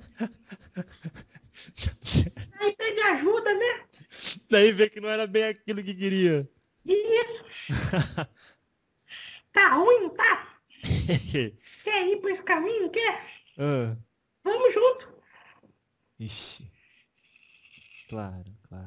Aí pede ajuda, né? Daí vê que não era bem aquilo que queria. Isso. Tá ruim, não tá? Quer ir por esse caminho? Quer? Ah, Vamos junto. ixi. Claro.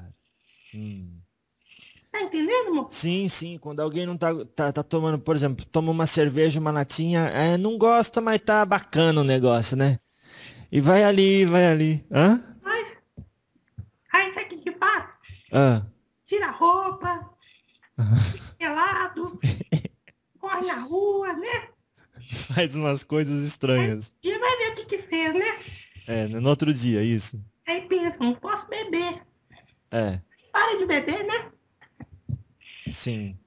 Tá entendendo, moço? Sim, quando alguém não tá tomando, por exemplo, toma uma cerveja, uma latinha, não gosta, mas tá bacana o negócio, né? E vai ali. Hã? Mas, aí sabe o que que faz? Ah. Tira a roupa, pelado, corre na rua, né? Faz umas coisas estranhas. E vai ver o que que fez, né? No outro dia, isso. Aí pensa, não posso beber. É, Para de beber, né? sim.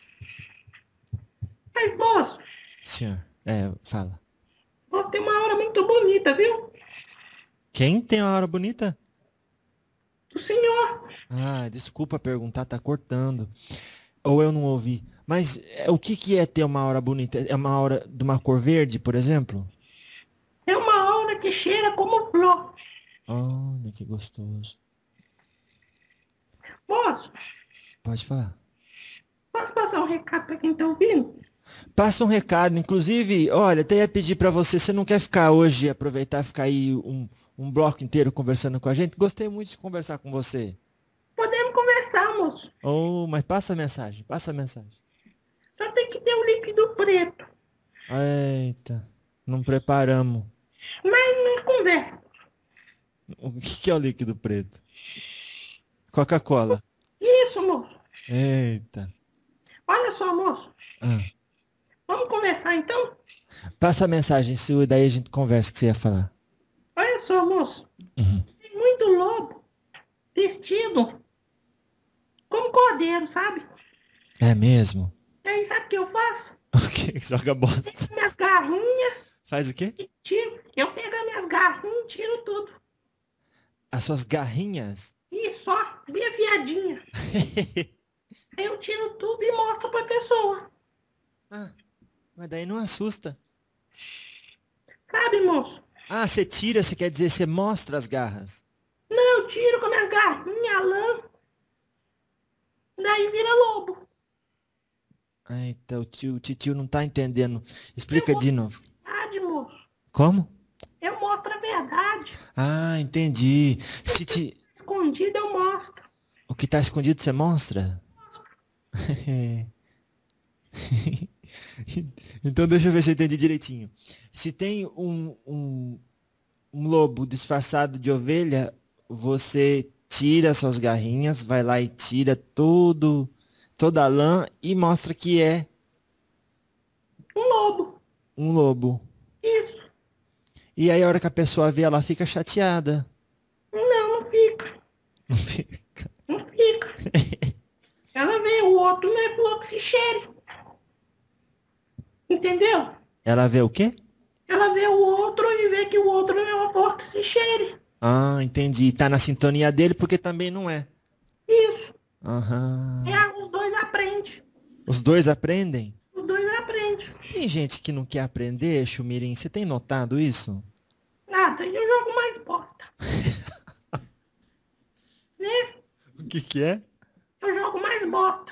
Mas, moço, Senhor. Fala. você tem uma aura muito bonita, viu? Quem tem uma hora bonita? O senhor. Ah, desculpa perguntar, tá cortando. Ou eu não ouvi. Mas o que é ter uma aura bonita? É uma aura de uma cor verde, por exemplo? É uma aura que cheira como flor. Olha que gostoso. Moço, Pode falar. posso passar um recado pra quem tá ouvindo? Passa um recado, inclusive, olha, até ia pedir pra você não quer ficar hoje, aproveitar e ficar aí um bloco inteiro conversando com a gente? Gostei muito de conversar com você. Podemos conversar, moço. Oh, mas passa a mensagem. Só tem que ter um líquido preto. Eita, não preparamos. Mas não conversa. O que é o líquido preto? Coca-Cola. Isso, moço. Eita. Olha só, moço. Ah. Vamos conversar então? Passa a mensagem sua e daí a gente conversa o que você ia falar. Olha só, moço. Uhum. Tem muito lobo vestido como cordeiro, sabe? É mesmo? E aí, sabe o que eu faço? O que? Joga bosta. Pego minhas garrinhas Faz o quê? e tiro. Eu pego as minhas garrinhas e tiro tudo. As suas garrinhas? E só, bem afiadinha. Aí eu tiro tudo e mostro pra pessoa. Ah, mas daí não assusta. Sabe, moço? Ah, você tira, você quer dizer, você mostra as garras. Não, eu tiro com a minha garrinha, a lã. Daí vira lobo. Ah, então o titio não tá entendendo. Explica de novo. Verdade, moço. Como? Eu mostro a verdade. Ah, entendi. Escondido eu mostro. O que tá escondido você mostra? Então deixa eu ver se eu entendi direitinho. Se tem um lobo disfarçado de ovelha, você tira suas garrinhas, vai lá e tira toda a lã e mostra que é Um lobo. um lobo. Isso. E aí a hora que a pessoa vê, ela fica chateada. Não, não fica. Não fica. Não fica. Ela vê o outro, não é flor que se cheire. Entendeu? Ela vê o quê? Ela vê o outro e vê que o outro não é uma flor que se cheire. Ah, entendi. Tá na sintonia dele porque também não é. Isso. Aham. Os dois aprendem. Os dois aprendem? Os dois aprendem. Tem gente que não quer aprender, Chumirim. Você tem notado isso? Nada, eu jogo mais bosta. Né? O que é? Eu jogo mais bota.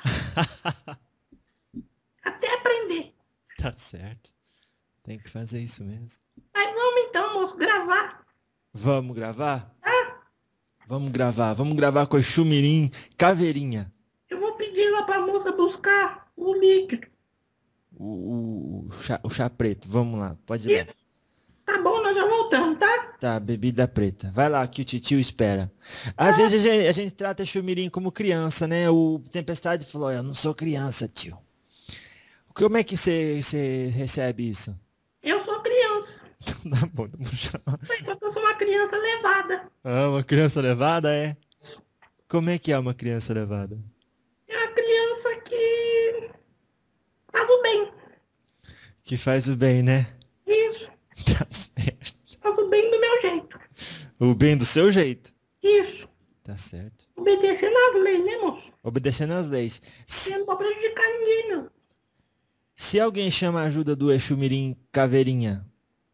Até aprender. Tá certo. Tem que fazer isso mesmo. Mas vamos então, moço, gravar. Vamos gravar? Tá? Vamos gravar com o Chumirim Caveirinha. Eu vou pedir lá pra moça buscar o líquido. O chá preto. Vamos lá, pode ir lá. Tá bom, nós já voltamos, tá? Tá, bebida preta. Vai lá que o titio espera. Às vezes a gente trata Chumirim como criança, né? O Tempestade falou, eu não sou criança, tio. Como é que você recebe isso? Eu sou criança. Tá bom, tá bom. Eu sou uma criança levada. Ah, uma criança levada, é? Como é que é uma criança levada? É uma criança que faz o bem. Que faz o bem, né? Isso. Tá certo. Faz o bem do meu jeito. O bem do seu jeito. Isso. Tá certo. Obedecendo às leis, né, moço? Obedecendo às leis. Você não pode prejudicar ninguém, não. Se alguém chama a ajuda do Exu Mirim Caveirinha,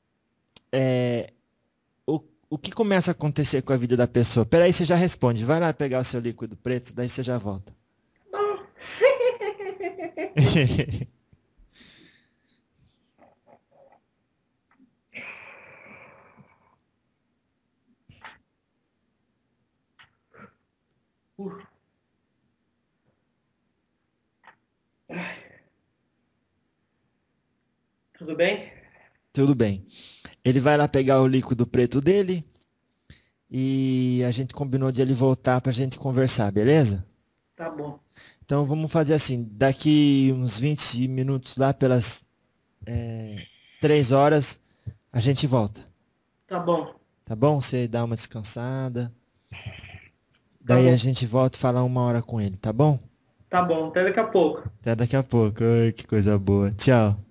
o que começa a acontecer com a vida da pessoa? Peraí, você já responde. Vai lá pegar o seu líquido preto, daí você já volta. Bom. Tudo bem? Tudo bem. Ele vai lá pegar o líquido preto dele e a gente combinou de ele voltar pra gente conversar, beleza? Tá bom. Então vamos fazer assim, daqui uns 20 minutos lá pelas 3 horas a gente volta. Tá bom. Tá bom? Você dá uma descansada. Daí bom. a gente volta e fala 1 hora com ele, tá bom? Tá bom. Até daqui a pouco. Até daqui a pouco. Ai, que coisa boa. Tchau.